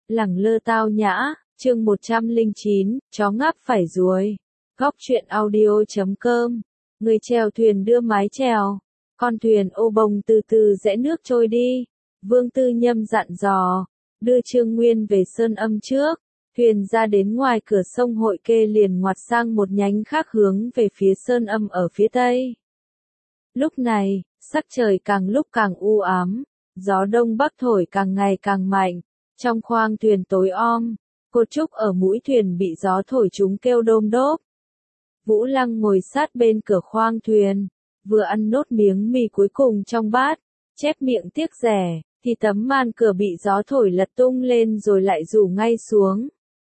Lẳng lơ tao nhã, chương 109, chó ngáp phải ruồi. Góc truyện audio.com. Người chèo thuyền đưa mái chèo. Con thuyền ô bồng từ từ rẽ nước trôi đi. Vương Tư Nhâm dặn dò, đưa Trương Nguyên về Sơn Âm trước. Thuyền ra đến ngoài cửa sông Hội Kê liền ngoặt sang một nhánh khác hướng về phía Sơn Âm ở phía tây. Lúc này, sắc trời càng lúc càng u ám, gió đông bắc thổi càng ngày càng mạnh. Trong khoang thuyền tối om, cô Trúc ở mũi thuyền bị gió thổi chúng kêu đôm đốp. Vũ Lăng ngồi sát bên cửa khoang thuyền, vừa ăn nốt miếng mì cuối cùng trong bát, chép miệng tiếc rẻ, thì tấm màn cửa bị gió thổi lật tung lên rồi lại rủ ngay xuống.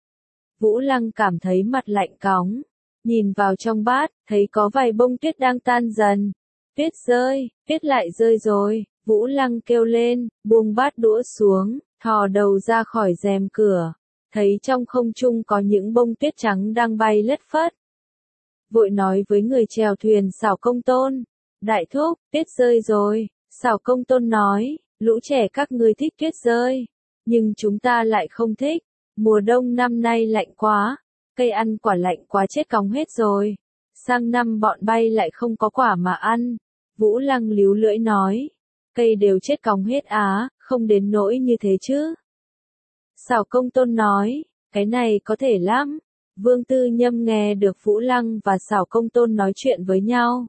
Vũ Lăng cảm thấy mặt lạnh cóng, nhìn vào trong bát, thấy có vài bông tuyết đang tan dần. Tuyết rơi, tuyết lại rơi rồi, Vũ Lăng kêu lên, buông bát đũa xuống, thò đầu ra khỏi rèm cửa, thấy trong không trung có những bông tuyết trắng đang bay lất phất. Vội nói với người chèo thuyền Xảo Công Tôn, đại thúc, tuyết rơi rồi. Xảo Công Tôn nói, lũ trẻ các ngươi thích tuyết rơi, nhưng chúng ta lại không thích, mùa đông năm nay lạnh quá, cây ăn quả lạnh quá chết cóng hết rồi, sang năm bọn bay lại không có quả mà ăn. Vũ Lăng líu lưỡi nói, cây đều chết cóng hết á, không đến nỗi như thế chứ. Xảo Công Tôn nói, cái này có thể lắm. Vương Tư Nhâm nghe được Vũ Lăng và Xảo Công Tôn nói chuyện với nhau.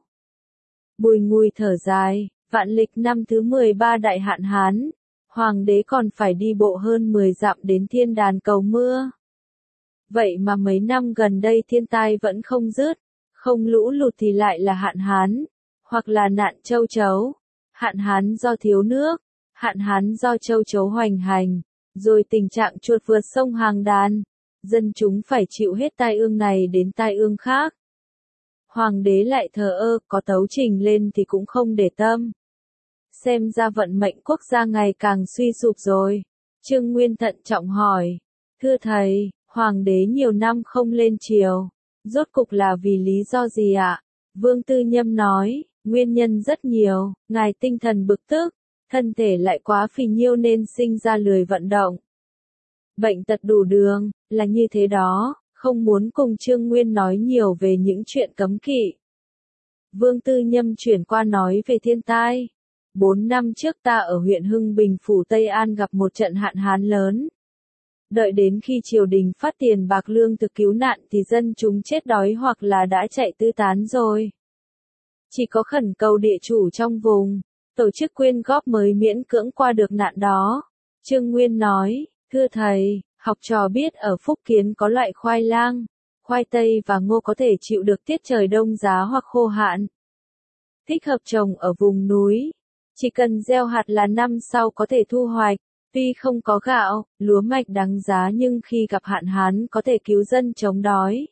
Bùi ngùi thở dài, vạn lịch năm thứ 13 đại hạn hán, hoàng đế còn phải đi bộ hơn 10 dặm đến thiên đàn cầu mưa. Vậy mà mấy năm gần đây thiên tai vẫn không dứt, không lũ lụt thì lại là hạn hán, hoặc là nạn châu chấu, hạn hán do thiếu nước, hạn hán do châu chấu hoành hành, rồi tình trạng chuột vượt sông hàng đàn, dân chúng phải chịu hết tai ương này đến tai ương khác. Hoàng đế lại thờ ơ, có tấu trình lên thì cũng không để tâm. Xem ra vận mệnh quốc gia ngày càng suy sụp rồi. Trương Nguyên thận trọng hỏi, thưa thầy, hoàng đế nhiều năm không lên triều, rốt cục là vì lý do gì ạ? Vương Tư Nhâm nói, nguyên nhân rất nhiều, ngài tinh thần bực tức, thân thể lại quá phì nhiêu nên sinh ra lười vận động. Bệnh tật đủ đường, là như thế đó, không muốn cùng Trương Nguyên nói nhiều về những chuyện cấm kỵ. Vương Tư Nhâm chuyển qua nói về thiên tai. 4 năm trước ta ở huyện Hưng Bình phủ Tây An gặp một trận hạn hán lớn. Đợi đến khi triều đình phát tiền bạc lương thực cứu nạn thì dân chúng chết đói hoặc là đã chạy tứ tán rồi. Chỉ có khẩn cầu địa chủ trong vùng, tổ chức quyên góp mới miễn cưỡng qua được nạn đó. Trương Nguyên nói, thưa thầy, học trò biết ở Phúc Kiến có loại khoai lang, khoai tây và ngô có thể chịu được tiết trời đông giá hoặc khô hạn. Thích hợp trồng ở vùng núi, chỉ cần gieo hạt là năm sau có thể thu hoạch. Tuy không có gạo, lúa mạch đáng giá nhưng khi gặp hạn hán có thể cứu dân chống đói,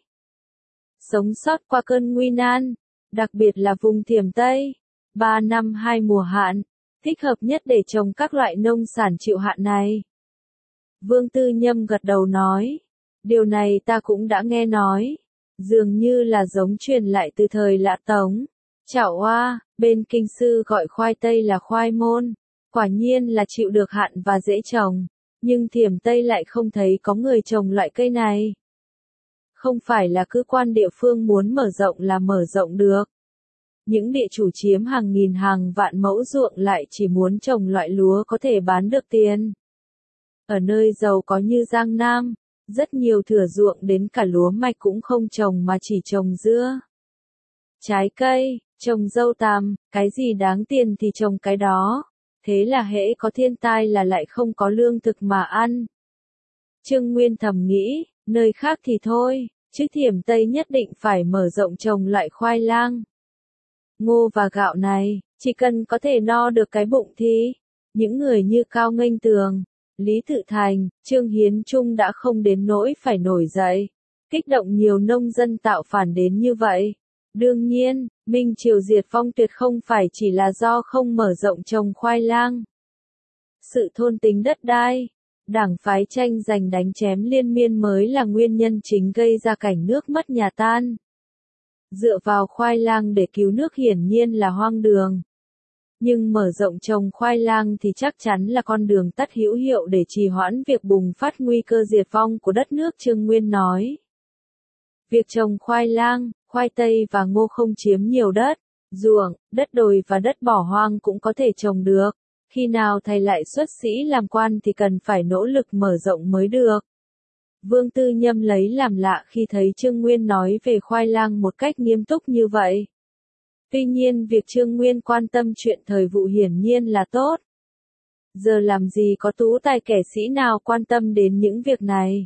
sống sót qua cơn nguy nan, đặc biệt là vùng Thiểm Tây. 3 năm 2 mùa hạn, thích hợp nhất để trồng các loại nông sản chịu hạn này. Vương Tư Nhâm gật đầu nói, điều này ta cũng đã nghe nói, dường như là giống truyền lại từ thời Lã Tống. Chảo Oa, bên Kinh Sư gọi khoai tây là khoai môn, quả nhiên là chịu được hạn và dễ trồng, nhưng Thiểm Tây lại không thấy có người trồng loại cây này. Không phải là cứ quan địa phương muốn mở rộng là mở rộng được. Những địa chủ chiếm hàng nghìn hàng vạn mẫu ruộng lại chỉ muốn trồng loại lúa có thể bán được tiền. Ở nơi giàu có như Giang Nam, rất nhiều thửa ruộng đến cả lúa mạch cũng không trồng mà chỉ trồng dưa, trái cây, trồng dâu tằm, cái gì đáng tiền thì trồng cái đó. Thế là hễ có thiên tai là lại không có lương thực mà ăn. Trương Nguyên thầm nghĩ, nơi khác thì thôi, chứ Thiểm Tây nhất định phải mở rộng trồng loại khoai lang, ngô và gạo này, chỉ cần có thể no được cái bụng thì, những người như Cao Nghênh Tường, Lý Tự Thành, Trương Hiến Trung đã không đến nỗi phải nổi dậy, kích động nhiều nông dân tạo phản đến như vậy. Đương nhiên, Minh Triều diệt vong tuyệt không phải chỉ là do không mở rộng trồng khoai lang. Sự thôn tính đất đai, đảng phái tranh giành đánh chém liên miên mới là nguyên nhân chính gây ra cảnh nước mất nhà tan. Dựa vào khoai lang để cứu nước hiển nhiên là hoang đường. Nhưng mở rộng trồng khoai lang thì chắc chắn là con đường tắt hữu hiệu để trì hoãn việc bùng phát nguy cơ diệt vong của đất nước, Trương Nguyên nói. Việc trồng khoai lang, khoai tây và ngô không chiếm nhiều đất, ruộng, đất đồi và đất bỏ hoang cũng có thể trồng được. Khi nào thầy lại xuất sĩ làm quan thì cần phải nỗ lực mở rộng mới được. Vương Tư Nhâm lấy làm lạ khi thấy Trương Nguyên nói về khoai lang một cách nghiêm túc như vậy. Tuy nhiên việc Trương Nguyên quan tâm chuyện thời vụ hiển nhiên là tốt. Giờ làm gì có tú tài kẻ sĩ nào quan tâm đến những việc này.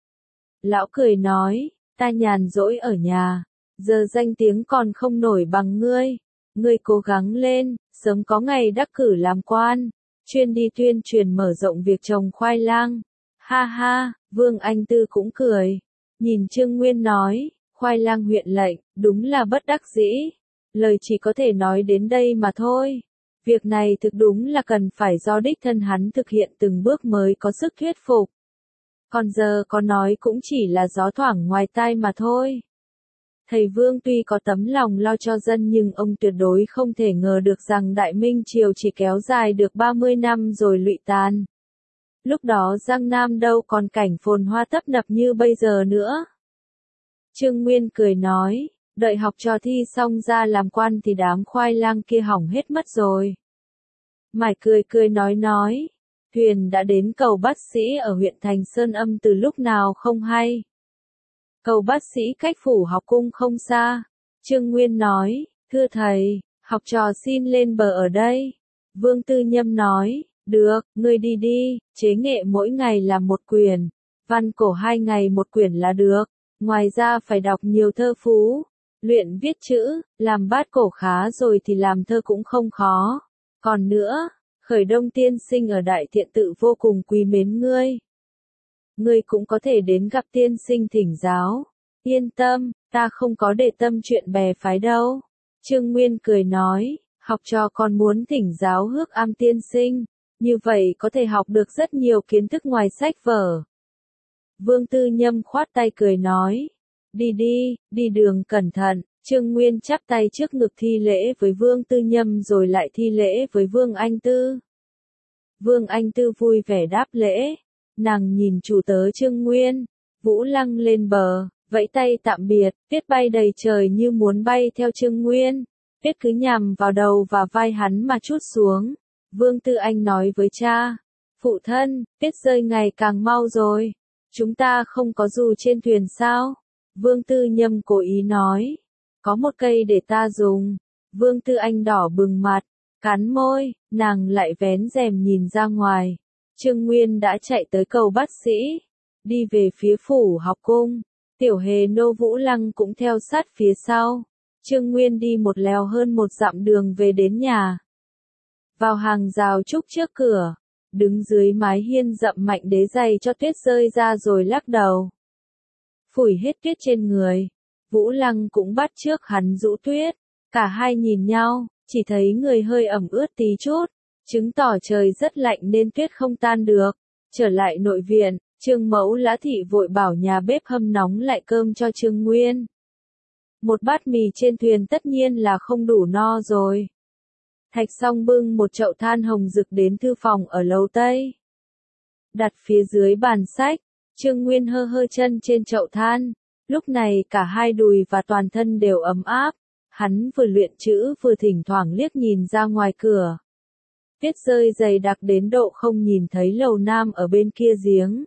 Lão cười nói, ta nhàn rỗi ở nhà, giờ danh tiếng còn không nổi bằng ngươi. Ngươi cố gắng lên, sớm có ngày đắc cử làm quan, chuyên đi tuyên truyền mở rộng việc trồng khoai lang. Ha ha, Vương Anh Tư cũng cười. Nhìn Trương Nguyên nói, khoai lang huyện lệnh, đúng là bất đắc dĩ. Lời chỉ có thể nói đến đây mà thôi. Việc này thực đúng là cần phải do đích thân hắn thực hiện từng bước mới có sức thuyết phục. Còn giờ có nói cũng chỉ là gió thoảng ngoài tai mà thôi. Thầy Vương tuy có tấm lòng lo cho dân nhưng ông tuyệt đối không thể ngờ được rằng Đại Minh Triều chỉ kéo dài được 30 năm rồi lụy tàn. Lúc đó Giang Nam đâu còn cảnh phồn hoa tấp nập như bây giờ nữa. Trương Nguyên cười nói, đợi học trò thi xong ra làm quan thì đám khoai lang kia hỏng hết mất rồi. Mải cười nói, thuyền đã đến cầu Bát Sĩ ở huyện Thành Sơn Âm từ lúc nào không hay. Cầu Bát Sĩ cách phủ học cung không xa. Trương Nguyên nói, thưa thầy, học trò xin lên bờ ở đây. Vương Tư Nhâm nói, được, ngươi đi đi, chế nghệ mỗi ngày làm một quyển, văn cổ 2 ngày một quyển là được. Ngoài ra phải đọc nhiều thơ phú, luyện viết chữ, làm bát cổ khá rồi thì làm thơ cũng không khó. Còn nữa, Khởi Đông tiên sinh ở Đại Thiện Tự vô cùng quý mến ngươi. Ngươi cũng có thể đến gặp tiên sinh thỉnh giáo. Yên tâm, ta không có để tâm chuyện bè phái đâu. Trương Nguyên cười nói, học trò còn muốn thỉnh giáo Hước Am tiên sinh, như vậy có thể học được rất nhiều kiến thức ngoài sách vở. Vương Tư Nhâm khoát tay cười nói, đi đường cẩn thận. Trương Nguyên chắp tay trước ngực thi lễ với Vương Tư Nhâm rồi lại thi lễ với Vương Anh Tư. Vương Anh Tư vui vẻ đáp lễ, nàng nhìn chủ tớ Trương Nguyên, Vũ Lăng lên bờ, vẫy tay tạm biệt, tuyết bay đầy trời như muốn bay theo Trương Nguyên, tuyết cứ nhằm vào đầu và vai hắn mà trút xuống. Vương Tư Anh nói với cha, phụ thân, tuyết rơi ngày càng mau rồi, chúng ta không có dù trên thuyền sao? Vương Tư Nhâm cố ý nói, có một cây để ta dùng. Vương Tư Anh đỏ bừng mặt, cắn môi, nàng lại vén rèm nhìn ra ngoài. Trương Nguyên đã chạy tới cầu Bát Sĩ, đi về phía phủ học cung. Tiểu Hề Nô Vũ Lăng cũng theo sát phía sau. Trương Nguyên đi một lèo hơn 1 dặm đường về đến nhà. Vào hàng rào trúc trước cửa, đứng dưới mái hiên dậm mạnh đế giày cho tuyết rơi ra rồi lắc đầu. Phủi hết tuyết trên người. Vũ Lăng cũng bắt chước hắn rũ tuyết. Cả hai nhìn nhau, chỉ thấy người hơi ẩm ướt tí chút, chứng tỏ trời rất lạnh nên tuyết không tan được. Trở lại nội viện, Trương Mẫu Lã Thị vội bảo nhà bếp hâm nóng lại cơm cho Trương Nguyên. Một bát mì trên thuyền tất nhiên là không đủ no rồi. Thạch Song bưng một chậu than hồng rực đến thư phòng ở lầu Tây. Đặt phía dưới bàn sách, Trương Nguyên hơ chân trên chậu than. Lúc này cả hai đùi và toàn thân đều ấm áp. Hắn vừa luyện chữ vừa thỉnh thoảng liếc nhìn ra ngoài cửa. Tuyết rơi dày đặc đến độ không nhìn thấy lầu Nam ở bên kia giếng.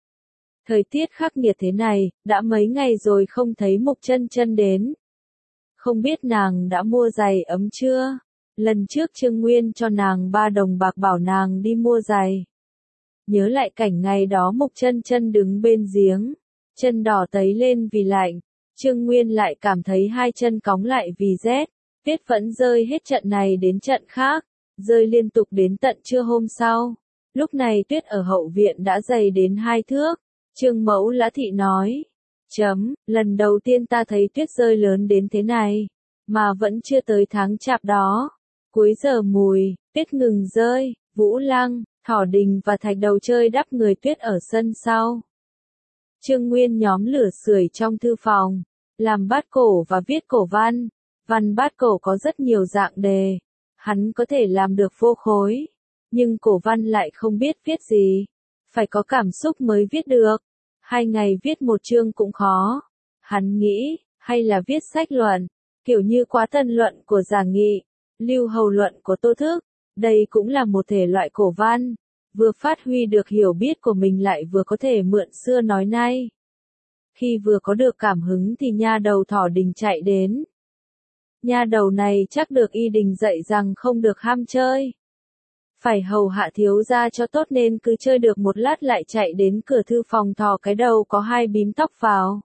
Thời tiết khắc nghiệt thế này, đã mấy ngày rồi không thấy Mục Chân Chân đến. Không biết nàng đã mua giày ấm chưa? Lần trước Trương Nguyên cho nàng 3 đồng bạc bảo nàng đi mua giày. Nhớ lại cảnh ngày đó Mục Chân Chân đứng bên giếng, chân đỏ tấy lên vì lạnh, Trương Nguyên lại cảm thấy hai chân cóng lại vì rét. Tuyết vẫn rơi hết trận này đến trận khác, rơi liên tục đến tận trưa hôm sau. Lúc này tuyết ở hậu viện đã dày đến 2 thước. Trương Mẫu Lã Thị nói, lần đầu tiên ta thấy tuyết rơi lớn đến thế này, mà vẫn chưa tới tháng Chạp đó. Cuối giờ mùi, tuyết ngừng rơi, Vũ Lăng, Thỏ Đình và Thạch Đầu chơi đắp người tuyết ở sân sau. Trương Nguyên nhóm lửa sưởi trong thư phòng, làm bát cổ và viết cổ văn. Văn bát cổ có rất nhiều dạng đề. Hắn có thể làm được vô khối, nhưng cổ văn lại không biết viết gì. Phải có cảm xúc mới viết được. 2 ngày viết một chương cũng khó. Hắn nghĩ, hay là viết sách luận, kiểu như Quá Tân luận của Giả Nghị, Lưu Hầu luận của Tô Thức. Đây cũng là một thể loại cổ văn, vừa phát huy được hiểu biết của mình lại vừa có thể mượn xưa nói nay. Khi vừa có được cảm hứng thì nha đầu Thỏ Đình chạy đến. Nha đầu này chắc được Y Đình dạy rằng không được ham chơi. Phải hầu hạ thiếu gia cho tốt nên cứ chơi được một lát lại chạy đến cửa thư phòng thò cái đầu có 2 bím tóc vào.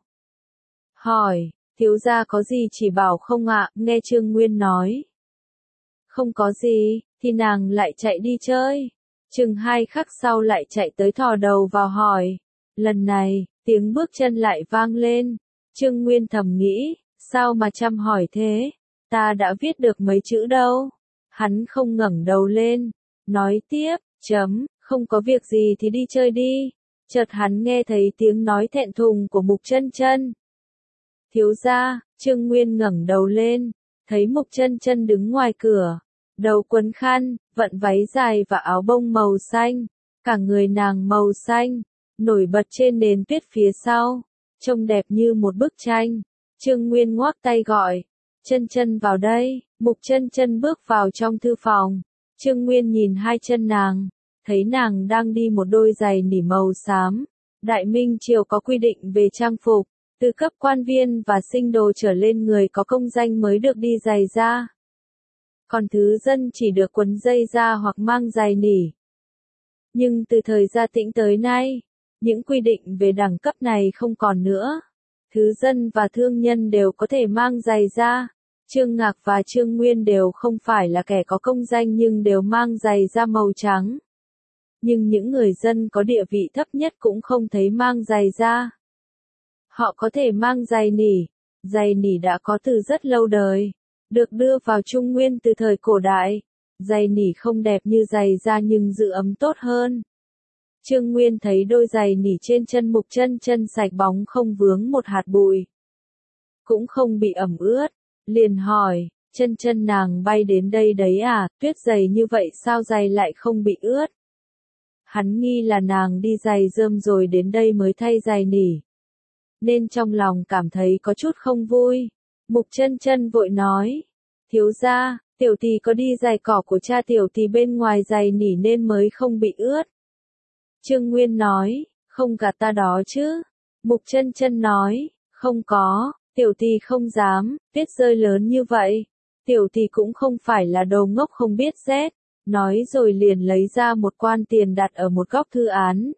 Hỏi, thiếu gia có gì chỉ bảo không ạ? Nghe Trương Nguyên nói. Không có gì, thì nàng lại chạy đi chơi. Chừng 2 khắc sau lại chạy tới thò đầu vào hỏi. Lần này, tiếng bước chân lại vang lên. Trương Nguyên thầm nghĩ, sao mà chăm hỏi thế? Ta đã viết được mấy chữ đâu. Hắn không ngẩng đầu lên. Nói tiếp, không có việc gì thì đi chơi đi. Chợt hắn nghe thấy tiếng nói thẹn thùng của Mục Chân Chân. Thiếu gia, Trương Nguyên ngẩng đầu lên, thấy Mục Chân Chân đứng ngoài cửa, đầu quấn khăn, vận váy dài và áo bông màu xanh, cả người nàng màu xanh, nổi bật trên nền tuyết phía sau, trông đẹp như một bức tranh. Trương Nguyên ngoắc tay gọi, Chân Chân vào đây. Mục Chân Chân bước vào trong thư phòng. Trương Nguyên nhìn 2 chân nàng, thấy nàng đang đi một đôi giày nỉ màu xám. Đại Minh Triều có quy định về trang phục, từ cấp quan viên và sinh đồ trở lên người có công danh mới được đi giày da. Còn thứ dân chỉ được quấn dây da hoặc mang giày nỉ. Nhưng từ thời Gia Tĩnh tới nay, những quy định về đẳng cấp này không còn nữa. Thứ dân và thương nhân đều có thể mang giày da. Trương Ngạc và Trương Nguyên đều không phải là kẻ có công danh nhưng đều mang giày da màu trắng. Nhưng những người dân có địa vị thấp nhất cũng không thấy mang giày da. Họ có thể mang giày nỉ. Giày nỉ đã có từ rất lâu đời, được đưa vào Trung Nguyên từ thời cổ đại. Giày nỉ không đẹp như giày da nhưng giữ ấm tốt hơn. Trương Nguyên thấy đôi giày nỉ trên chân Mục Chân Chân sạch bóng không vướng một hạt bụi, cũng không bị ẩm ướt. Liền hỏi, Chân Chân nàng bay đến đây đấy à, tuyết dày như vậy sao giày lại không bị ướt? Hắn nghi là nàng đi giày rơm rồi đến đây mới thay giày nỉ, nên trong lòng cảm thấy có chút không vui. Mục Chân Chân vội nói, thiếu gia, tiểu tỷ có đi giày cỏ của cha tiểu tỷ bên ngoài giày nỉ nên mới không bị ướt. Trương Nguyên nói, không gạt ta đó chứ. Mục Chân Chân nói, không có. Tiểu tỷ không dám, tuyết rơi lớn như vậy. Tiểu tỷ cũng không phải là đồ ngốc không biết rét. Nói rồi liền lấy ra một quan tiền đặt ở một góc thư án.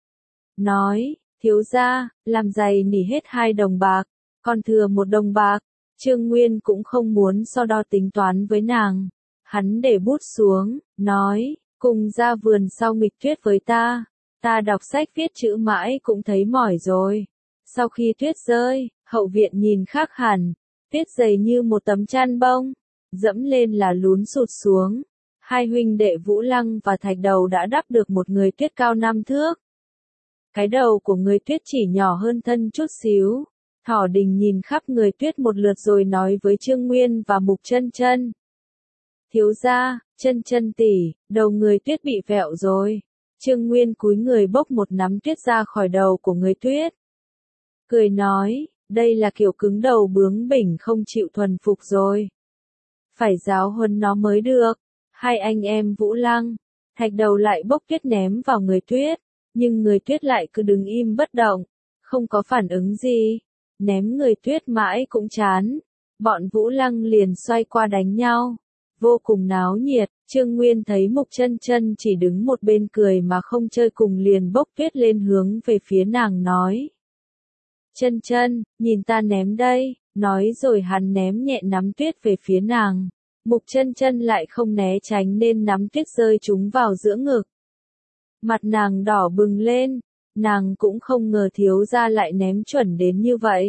Nói, thiếu gia, làm giày nỉ hết 2 đồng bạc, còn thừa 1 đồng bạc. Trương Nguyên cũng không muốn so đo tính toán với nàng. Hắn để bút xuống, nói, cùng ra vườn sau nghịch tuyết với ta. Ta đọc sách viết chữ mãi cũng thấy mỏi rồi. Sau khi tuyết rơi, hậu viện nhìn khác hẳn, tuyết dày như một tấm chăn bông, dẫm lên là lún sụt xuống. 2 huynh đệ Vũ Lăng và Thạch Đầu đã đắp được một người tuyết cao 5 thước. Cái đầu của người tuyết chỉ nhỏ hơn thân chút xíu. Thỏ Đình nhìn khắp người tuyết một lượt rồi nói với Trương Nguyên và Mục Chân Chân. Thiếu gia, Chân Chân tỷ, đầu người tuyết bị vẹo rồi. Trương Nguyên cúi người bốc một nắm tuyết ra khỏi đầu của người tuyết. Cười nói, đây là kiểu cứng đầu bướng bỉnh không chịu thuần phục rồi. Phải giáo huấn nó mới được. 2 anh em Vũ Lăng, Thạch Đầu lại bốc tuyết ném vào người tuyết, nhưng người tuyết lại cứ đứng im bất động, không có phản ứng gì. Ném người tuyết mãi cũng chán. Bọn Vũ Lăng liền xoay qua đánh nhau. Vô cùng náo nhiệt. Trương Nguyên thấy Mục Chân Chân chỉ đứng một bên cười mà không chơi cùng liền bốc tuyết lên hướng về phía nàng nói. Chân Chân, nhìn ta ném đây. Nói rồi hắn ném nhẹ nắm tuyết về phía nàng. Mục Chân Chân lại không né tránh nên nắm tuyết rơi trúng vào giữa ngực. Mặt nàng đỏ bừng lên. Nàng cũng không ngờ thiếu gia lại ném chuẩn đến như vậy.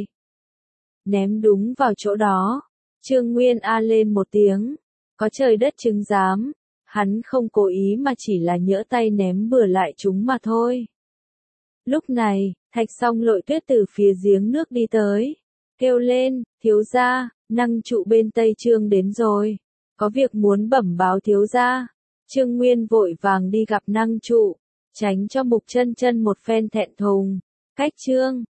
Ném đúng vào chỗ đó. Trương Nguyên a lên một tiếng. Có trời đất chứng giám. Hắn không cố ý mà chỉ là nhỡ tay ném bừa lại chúng mà thôi. Lúc này, Thạch Song lội tuyết từ phía giếng nước đi tới. Kêu lên, thiếu gia, năng trụ bên Tây Trương đến rồi. có việc muốn bẩm báo thiếu gia. Trương Nguyên vội vàng đi gặp Năng Trụ, tránh cho Mục Chân Chân một phen thẹn thùng. Cách Trương